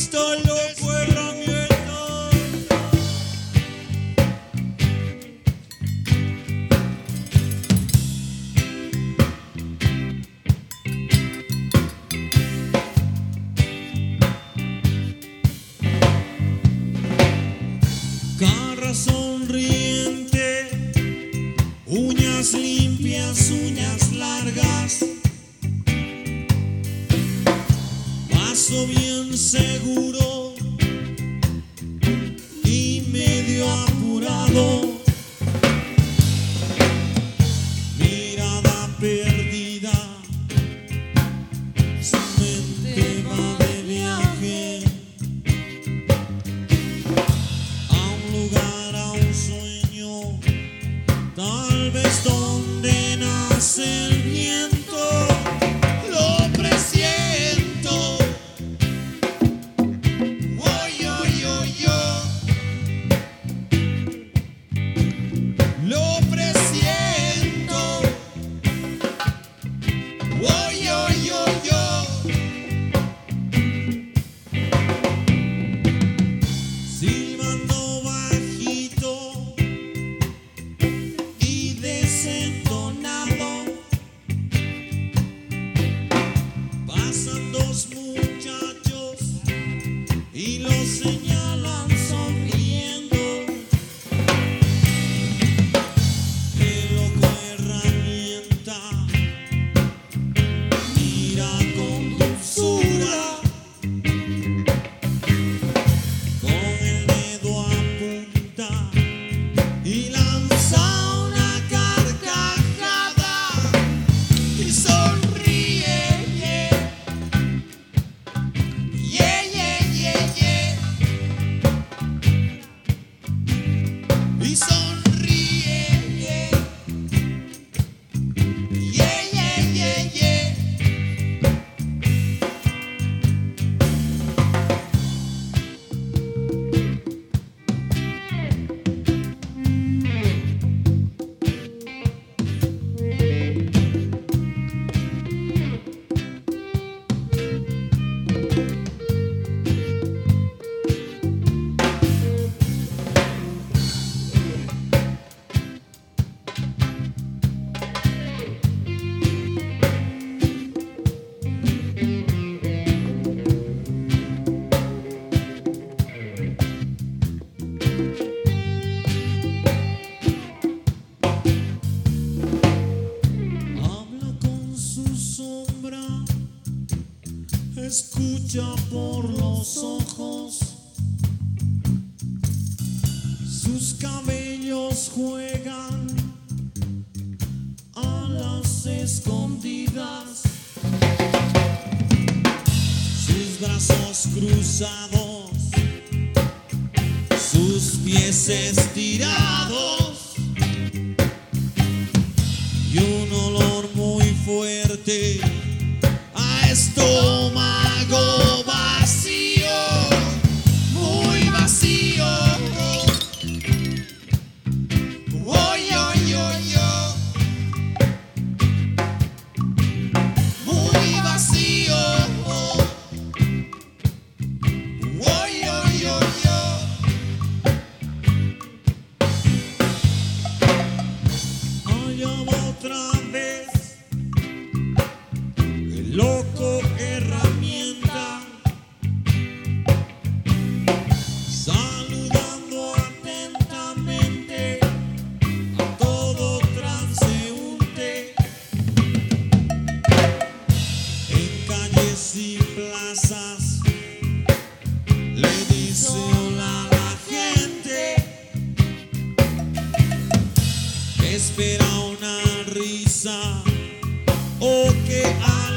Estoy loco, herramienta. Cara sonriente, uñas limpias, uñas largas. Paso bien seguro y medio apurado. Mirada perdida, su mente va de viaje a un lugar, a un sueño, tal vez donde nace el viento. Lo presiento. Lo presiento. Silbando bajito y desentonado, pasan dos muchachos y los señalan sonriendo. Qué loco herramienta, mira con dulzura, con el dedo apunta y lanza una carcajada y sonríe. Yeah, yeah, yeah, yeah. Y sonríe. Yeah, yeah, yeah, yeah. Habla con su sombra, escucha por los ojos, sus cabellos juegan a las escondidas, sus brazos cruzados, sus pies estirados y un olor muy fuerte a estómago vacío, muy vacío. Muy vacío. Allá va otra vez el loco herramienta, saludando atentamente a todo transeúnte en calles y plazas. Le dice hola a la gente, espera una risa o que